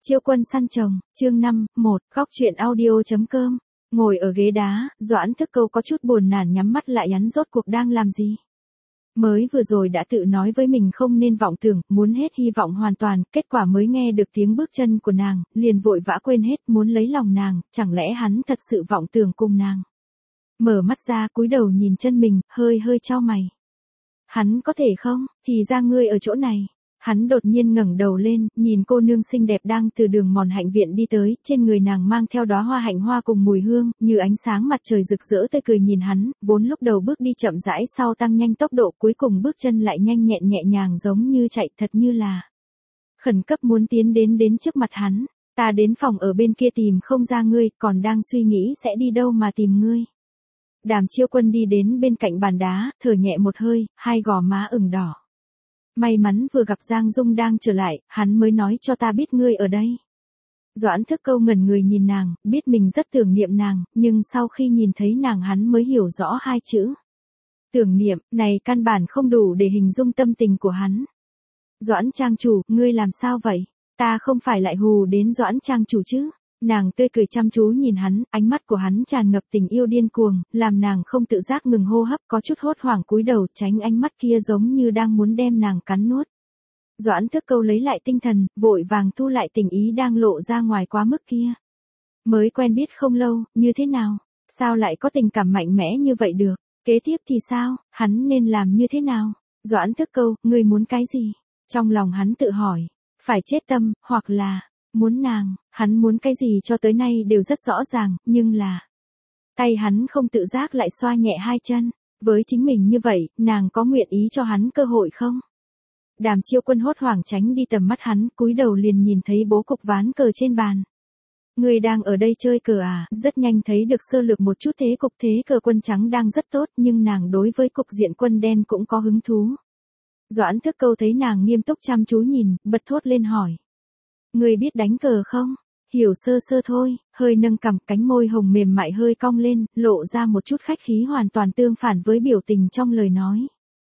Chiêu quân săn chồng, chương 5, 1, góc truyện audio.com. Ngồi ở ghế đá, Doãn Thức Câu có chút buồn nản nhắm mắt lại hắn rốt cuộc đang làm gì. Mới vừa rồi đã tự nói với mình không nên vọng tưởng, muốn hết hy vọng hoàn toàn, kết quả mới nghe được tiếng bước chân của nàng, liền vội vã quên hết muốn lấy lòng nàng, chẳng lẽ hắn thật sự vọng tưởng cùng nàng. Mở mắt ra cúi đầu nhìn chân mình, hơi chau mày. Hắn có thể không, thì ra ngươi ở chỗ này. Hắn đột nhiên ngẩng đầu lên, nhìn cô nương xinh đẹp đang từ đường mòn hạnh viện đi tới, trên người nàng mang theo đóa hoa hạnh hoa cùng mùi hương, như ánh sáng mặt trời rực rỡ tươi cười nhìn hắn, vốn lúc đầu bước đi chậm rãi sau tăng nhanh tốc độ cuối cùng bước chân lại nhanh nhẹ nhàng giống như chạy thật như là khẩn cấp muốn tiến đến trước mặt hắn. Ta đến phòng ở bên kia tìm không ra ngươi, còn đang suy nghĩ sẽ đi đâu mà tìm ngươi. Đàm Chiêu Quân đi đến bên cạnh bàn đá, thở nhẹ một hơi, hai gò má ửng đỏ. May mắn vừa gặp Giang Dung đang trở lại, hắn mới nói cho ta biết ngươi ở đây. Doãn Thức Câu ngẩn người nhìn nàng, biết mình rất tưởng niệm nàng, nhưng sau khi nhìn thấy nàng hắn mới hiểu rõ hai chữ. Tưởng niệm, này căn bản không đủ để hình dung tâm tình của hắn. Doãn trang chủ, ngươi làm sao vậy? Ta không phải lại hù đến Doãn trang chủ chứ? Nàng tươi cười chăm chú nhìn hắn, ánh mắt của hắn tràn ngập tình yêu điên cuồng, làm nàng không tự giác ngừng hô hấp, có chút hốt hoảng cúi đầu tránh ánh mắt kia giống như đang muốn đem nàng cắn nuốt. Doãn Thức Câu lấy lại tinh thần, vội vàng thu lại tình ý đang lộ ra ngoài quá mức kia. Mới quen biết không lâu, như thế nào? Sao lại có tình cảm mạnh mẽ như vậy được? Kế tiếp thì sao? Hắn nên làm như thế nào? Doãn Thức Câu, ngươi muốn cái gì? Trong lòng hắn tự hỏi, phải chết tâm, hoặc là muốn nàng, hắn muốn cái gì cho tới nay đều rất rõ ràng, nhưng là tay hắn không tự giác lại xoa nhẹ hai chân. Với chính mình như vậy, nàng có nguyện ý cho hắn cơ hội không? Đàm Chiêu Quân hốt hoảng tránh đi tầm mắt hắn, cúi đầu liền nhìn thấy bố cục ván cờ trên bàn. Người đang ở đây chơi cờ à? Rất nhanh thấy được sơ lược một chút thế cục, thế cờ quân trắng đang rất tốt, nhưng nàng đối với cục diện quân đen cũng có hứng thú. Doãn Thức Câu thấy nàng nghiêm túc chăm chú nhìn, bật thốt lên hỏi. Người biết đánh cờ không? Hiểu sơ thôi, hơi nâng cằm, cánh môi hồng mềm mại hơi cong lên, lộ ra một chút khách khí hoàn toàn tương phản với biểu tình trong lời nói.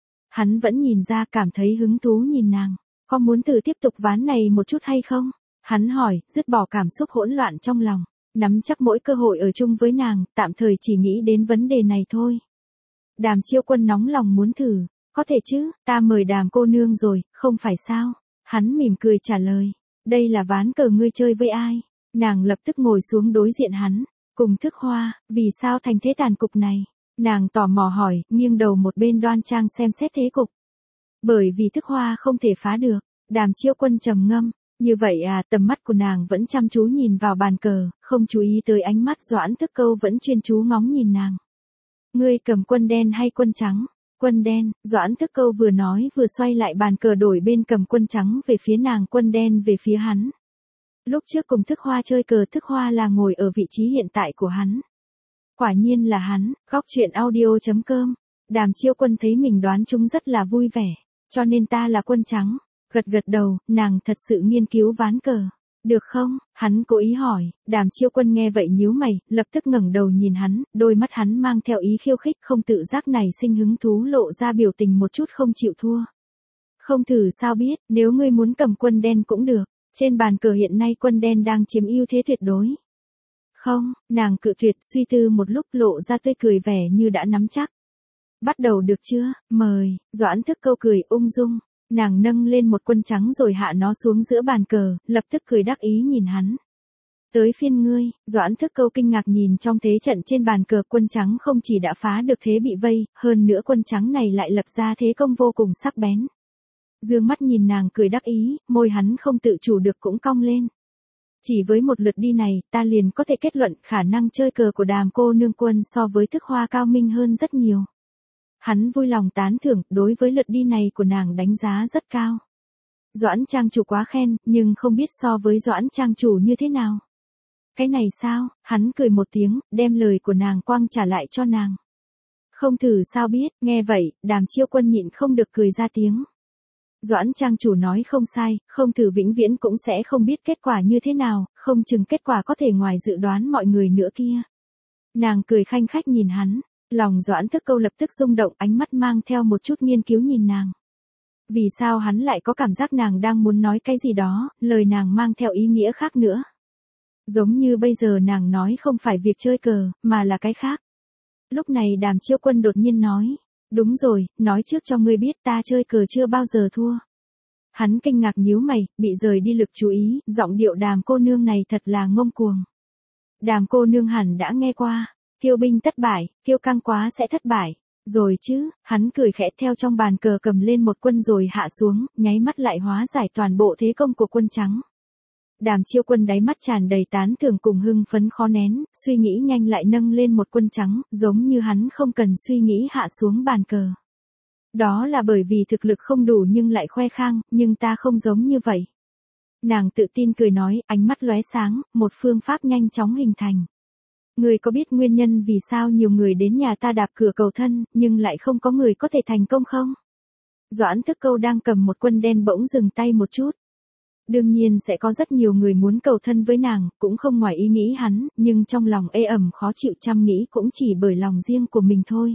Hắn vẫn nhìn ra cảm thấy hứng thú nhìn nàng, có muốn thử tiếp tục ván này một chút hay không? Hắn hỏi, dứt bỏ cảm xúc hỗn loạn trong lòng, nắm chắc mỗi cơ hội ở chung với nàng, tạm thời chỉ nghĩ đến vấn đề này thôi. Đàm Chiêu Quân nóng lòng muốn thử, có thể chứ, ta mời Đàm cô nương rồi, không phải sao? Hắn mỉm cười trả lời. Đây là ván cờ ngươi chơi với ai? Nàng lập tức ngồi xuống đối diện hắn, cùng Thức Hoa, vì sao thành thế tàn cục này? Nàng tò mò hỏi, nghiêng đầu một bên đoan trang xem xét thế cục. Bởi vì Thức Hoa không thể phá được. Đàm Chiêu Quân trầm ngâm, như vậy à? Tầm mắt của nàng vẫn chăm chú nhìn vào bàn cờ, không chú ý tới ánh mắt Doãn Thức Câu vẫn chuyên chú ngóng nhìn nàng. Ngươi cầm quân đen hay quân trắng? Quân đen. Doãn Thức Câu vừa nói vừa xoay lại bàn cờ đổi bên cầm quân trắng về phía nàng, quân đen về phía hắn. Lúc trước cùng Thức Hoa chơi cờ, Thức Hoa là ngồi ở vị trí hiện tại của hắn. Quả nhiên là hắn. Góc truyện audio.com. Đàm Chiêu Quân thấy mình đoán chúng rất là vui vẻ, cho nên ta là quân trắng. Gật đầu, nàng thật sự nghiên cứu ván cờ. Được không? Hắn cố ý hỏi. Đàm Chiêu Quân nghe vậy nhíu mày, lập tức ngẩng đầu nhìn hắn, đôi mắt hắn mang theo ý khiêu khích, không tự giác này sinh hứng thú lộ ra biểu tình một chút không chịu thua. Không thử sao biết, nếu ngươi muốn cầm quân đen cũng được, trên bàn cờ hiện nay quân đen đang chiếm ưu thế tuyệt đối. Không, nàng cự tuyệt, suy tư một lúc lộ ra tươi cười vẻ như đã nắm chắc. Bắt đầu được chưa? Mời. Doãn Thức Câu cười ung dung. Nàng nâng lên một quân trắng rồi hạ nó xuống giữa bàn cờ, lập tức cười đắc ý nhìn hắn. Tới phiên ngươi. Doãn Thức Câu kinh ngạc nhìn trong thế trận trên bàn cờ, quân trắng không chỉ đã phá được thế bị vây, hơn nữa quân trắng này lại lập ra thế công vô cùng sắc bén. Dương mắt nhìn nàng cười đắc ý, môi hắn không tự chủ được cũng cong lên. Chỉ với một lượt đi này, ta liền có thể kết luận khả năng chơi cờ của Đàm cô nương quân so với Thức Hoa cao minh hơn rất nhiều. Hắn vui lòng tán thưởng, đối với lượt đi này của nàng đánh giá rất cao. Doãn trang chủ quá khen, nhưng không biết so với Doãn trang chủ như thế nào. Cái này sao? Hắn cười một tiếng, đem lời của nàng quăng trả lại cho nàng. Không thử sao biết? Nghe vậy, Đàm Chiêu Quân nhịn không được cười ra tiếng. Doãn trang chủ nói không sai, không thử vĩnh viễn cũng sẽ không biết kết quả như thế nào, không chừng kết quả có thể ngoài dự đoán mọi người nữa kia. Nàng cười khanh khách nhìn hắn. Lòng Doãn Thức Câu lập tức rung động, ánh mắt mang theo một chút nghiên cứu nhìn nàng. Vì sao hắn lại có cảm giác nàng đang muốn nói cái gì đó, lời nàng mang theo ý nghĩa khác nữa. Giống như bây giờ nàng nói không phải việc chơi cờ, mà là cái khác. Lúc này Đàm Chiêu Quân đột nhiên nói, đúng rồi, nói trước cho ngươi biết ta chơi cờ chưa bao giờ thua. Hắn kinh ngạc nhíu mày, bị rời đi lực chú ý, giọng điệu Đàm cô nương này thật là ngông cuồng. Đàm cô nương hẳn đã nghe qua, kiêu binh thất bại, kiêu căng quá sẽ thất bại. Rồi chứ, hắn cười khẽ theo trong bàn cờ cầm lên một quân rồi hạ xuống, nháy mắt lại hóa giải toàn bộ thế công của quân trắng. Đàm Chiêu Quân đáy mắt tràn đầy tán thưởng cùng hưng phấn khó nén, suy nghĩ nhanh lại nâng lên một quân trắng, giống như hắn không cần suy nghĩ hạ xuống bàn cờ. Đó là bởi vì thực lực không đủ nhưng lại khoe khang, nhưng ta không giống như vậy. Nàng tự tin cười nói, ánh mắt lóe sáng, một phương pháp nhanh chóng hình thành. Người có biết nguyên nhân vì sao nhiều người đến nhà ta đạp cửa cầu thân, nhưng lại không có người có thể thành công không? Doãn Thức Câu đang cầm một quân đen bỗng dừng tay một chút. Đương nhiên sẽ có rất nhiều người muốn cầu thân với nàng, cũng không ngoài ý nghĩ hắn, nhưng trong lòng ê ẩm khó chịu chăm nghĩ cũng chỉ bởi lòng riêng của mình thôi.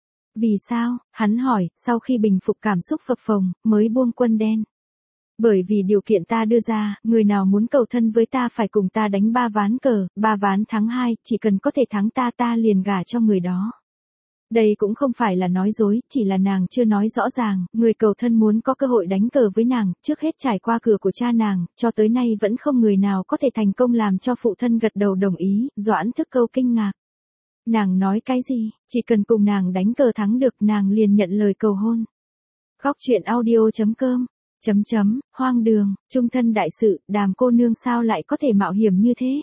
Vì sao? Hắn hỏi, sau khi bình phục cảm xúc phập phồng, mới buông quân đen. Bởi vì điều kiện ta đưa ra, người nào muốn cầu thân với ta phải cùng ta đánh 3 ván cờ, 3 ván thắng 2, chỉ cần có thể thắng ta liền gả cho người đó. Đây cũng không phải là nói dối, chỉ là nàng chưa nói rõ ràng, người cầu thân muốn có cơ hội đánh cờ với nàng, trước hết trải qua cửa của cha nàng, cho tới nay vẫn không người nào có thể thành công làm cho phụ thân gật đầu đồng ý, Doãn Thức Câu kinh ngạc. Nàng nói cái gì, chỉ cần cùng nàng đánh cờ thắng được nàng liền nhận lời cầu hôn. Góc truyện audio.com hoang đường, trung thân đại sự, Đàm cô nương sao lại có thể mạo hiểm như thế?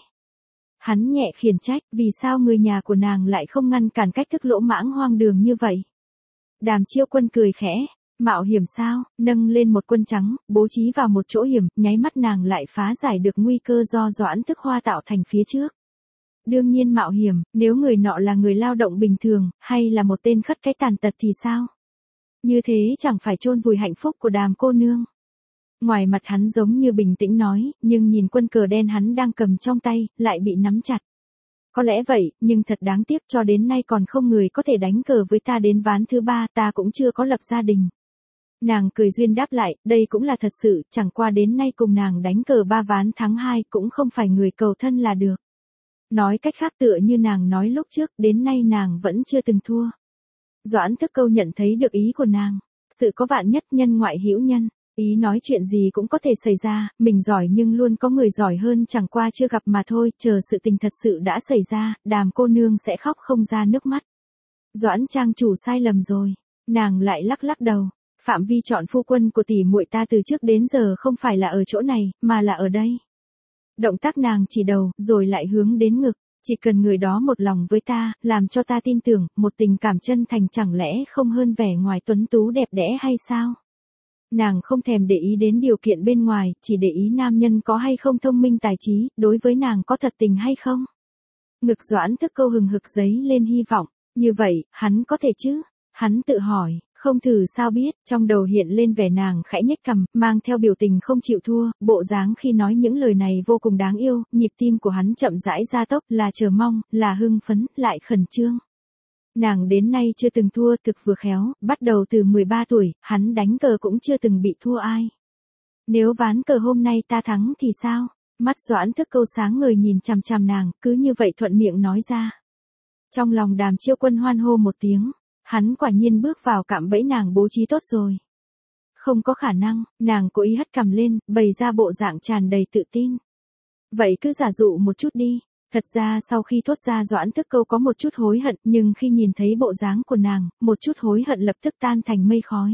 Hắn nhẹ khiển trách, vì sao người nhà của nàng lại không ngăn cản cách thức lỗ mãng hoang đường như vậy? Đàm Chiêu Quân cười khẽ, mạo hiểm sao, nâng lên một quân trắng, bố trí vào một chỗ hiểm, nháy mắt nàng lại phá giải được nguy cơ do Doãn Thức Hoa tạo thành phía trước. Đương nhiên mạo hiểm, nếu người nọ là người lao động bình thường, hay là một tên khất cái tàn tật thì sao? Như thế chẳng phải chôn vùi hạnh phúc của Đàm cô nương. Ngoài mặt hắn giống như bình tĩnh nói, nhưng nhìn quân cờ đen hắn đang cầm trong tay, lại bị nắm chặt. Có lẽ vậy, nhưng thật đáng tiếc cho đến nay còn không người có thể đánh cờ với ta đến ván thứ 3, ta cũng chưa có lập gia đình. Nàng cười duyên đáp lại, đây cũng là thật sự, chẳng qua đến nay cùng nàng đánh cờ 3 ván thắng 2 cũng không phải người cầu thân là được. Nói cách khác tựa như nàng nói lúc trước, đến nay nàng vẫn chưa từng thua. Doãn Thức Câu nhận thấy được ý của nàng. Sự có vạn nhất nhân ngoại hữu nhân. Ý nói chuyện gì cũng có thể xảy ra, mình giỏi nhưng luôn có người giỏi hơn chẳng qua chưa gặp mà thôi, chờ sự tình thật sự đã xảy ra, Đàm cô nương sẽ khóc không ra nước mắt. Doãn trang chủ sai lầm rồi. Nàng lại lắc lắc đầu. Phạm vi chọn phu quân của tỷ muội ta từ trước đến giờ không phải là ở chỗ này, mà là ở đây. Động tác nàng chỉ đầu, rồi lại hướng đến ngực. Chỉ cần người đó một lòng với ta, làm cho ta tin tưởng, một tình cảm chân thành chẳng lẽ không hơn vẻ ngoài tuấn tú đẹp đẽ hay sao? Nàng không thèm để ý đến điều kiện bên ngoài, chỉ để ý nam nhân có hay không thông minh tài trí, đối với nàng có thật tình hay không. Ngực Doãn Thức Câu hừng hực giấy lên hy vọng, như vậy, hắn có thể chứ? Hắn tự hỏi, không thử sao biết, trong đầu hiện lên vẻ nàng khẽ nhếch cằm, mang theo biểu tình không chịu thua, bộ dáng khi nói những lời này vô cùng đáng yêu, nhịp tim của hắn chậm rãi gia tốc, là chờ mong, là hưng phấn, lại khẩn trương. Nàng đến nay chưa từng thua, thực vừa khéo, bắt đầu từ 13 tuổi, hắn đánh cờ cũng chưa từng bị thua ai. Nếu ván cờ hôm nay ta thắng thì sao? Mắt Doãn Thức Câu sáng ngời nhìn chằm chằm nàng, cứ như vậy thuận miệng nói ra. Trong lòng Đàm Chiêu Quân hoan hô một tiếng, hắn quả nhiên bước vào cạm bẫy nàng bố trí tốt rồi. Không có khả năng, nàng cố ý hất cằm lên, bày ra bộ dạng tràn đầy tự tin. Vậy cứ giả dụ một chút đi. Thật ra sau khi thốt ra Doãn Thức Câu có một chút hối hận, nhưng khi nhìn thấy bộ dáng của nàng, một chút hối hận lập tức tan thành mây khói.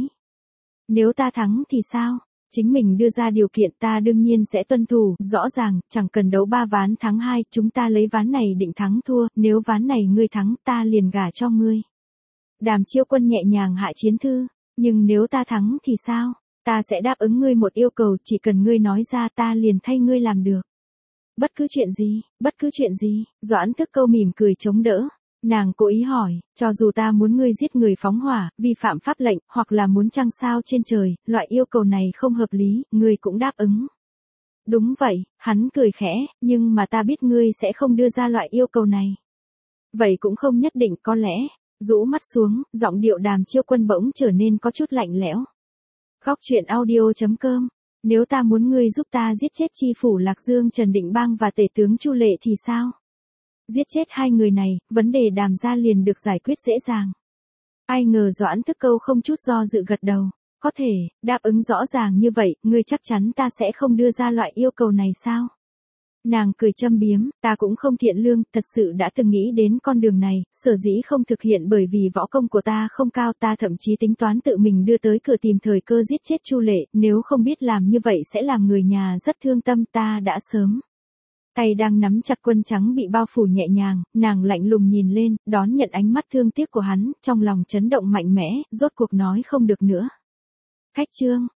Nếu ta thắng thì sao? Chính mình đưa ra điều kiện ta đương nhiên sẽ tuân thủ, rõ ràng, chẳng cần đấu 3 ván thắng 2, chúng ta lấy ván này định thắng thua, nếu ván này ngươi thắng ta liền gả cho ngươi. Đàm Chiêu Quân nhẹ nhàng hạ chiến thư, nhưng nếu ta thắng thì sao? Ta sẽ đáp ứng ngươi một yêu cầu, chỉ cần ngươi nói ra ta liền thay ngươi làm được. Bất cứ chuyện gì, Doãn Thức Câu mỉm cười chống đỡ. Nàng cố ý hỏi, cho dù ta muốn ngươi giết người phóng hỏa, vi phạm pháp lệnh, hoặc là muốn trăng sao trên trời, loại yêu cầu này không hợp lý, ngươi cũng đáp ứng. Đúng vậy, hắn cười khẽ, nhưng mà ta biết ngươi sẽ không đưa ra loại yêu cầu này. Vậy cũng không nhất định, có lẽ. Rũ mắt xuống, giọng điệu Đàm Chiêu Quân bỗng trở nên có chút lạnh lẽo. Góc truyện audio.com. Nếu ta muốn ngươi giúp ta giết chết chi phủ Lạc Dương Trần Định Bang và tể tướng Chu Lệ thì sao? Giết chết hai người này, vấn đề Đàm gia liền được giải quyết dễ dàng. Ai ngờ Doãn Thức Câu không chút do dự gật đầu. Có thể, đáp ứng rõ ràng như vậy, ngươi chắc chắn ta sẽ không đưa ra loại yêu cầu này sao? Nàng cười châm biếm, ta cũng không thiện lương, thật sự đã từng nghĩ đến con đường này, sở dĩ không thực hiện bởi vì võ công của ta không cao, ta thậm chí tính toán tự mình đưa tới cửa tìm thời cơ giết chết Chu Lệ, nếu không biết làm như vậy sẽ làm người nhà rất thương tâm, ta đã sớm. Tay đang nắm chặt quân trắng bị bao phủ nhẹ nhàng, nàng lạnh lùng nhìn lên, đón nhận ánh mắt thương tiếc của hắn, trong lòng chấn động mạnh mẽ, rốt cuộc nói không được nữa. Khách Trương.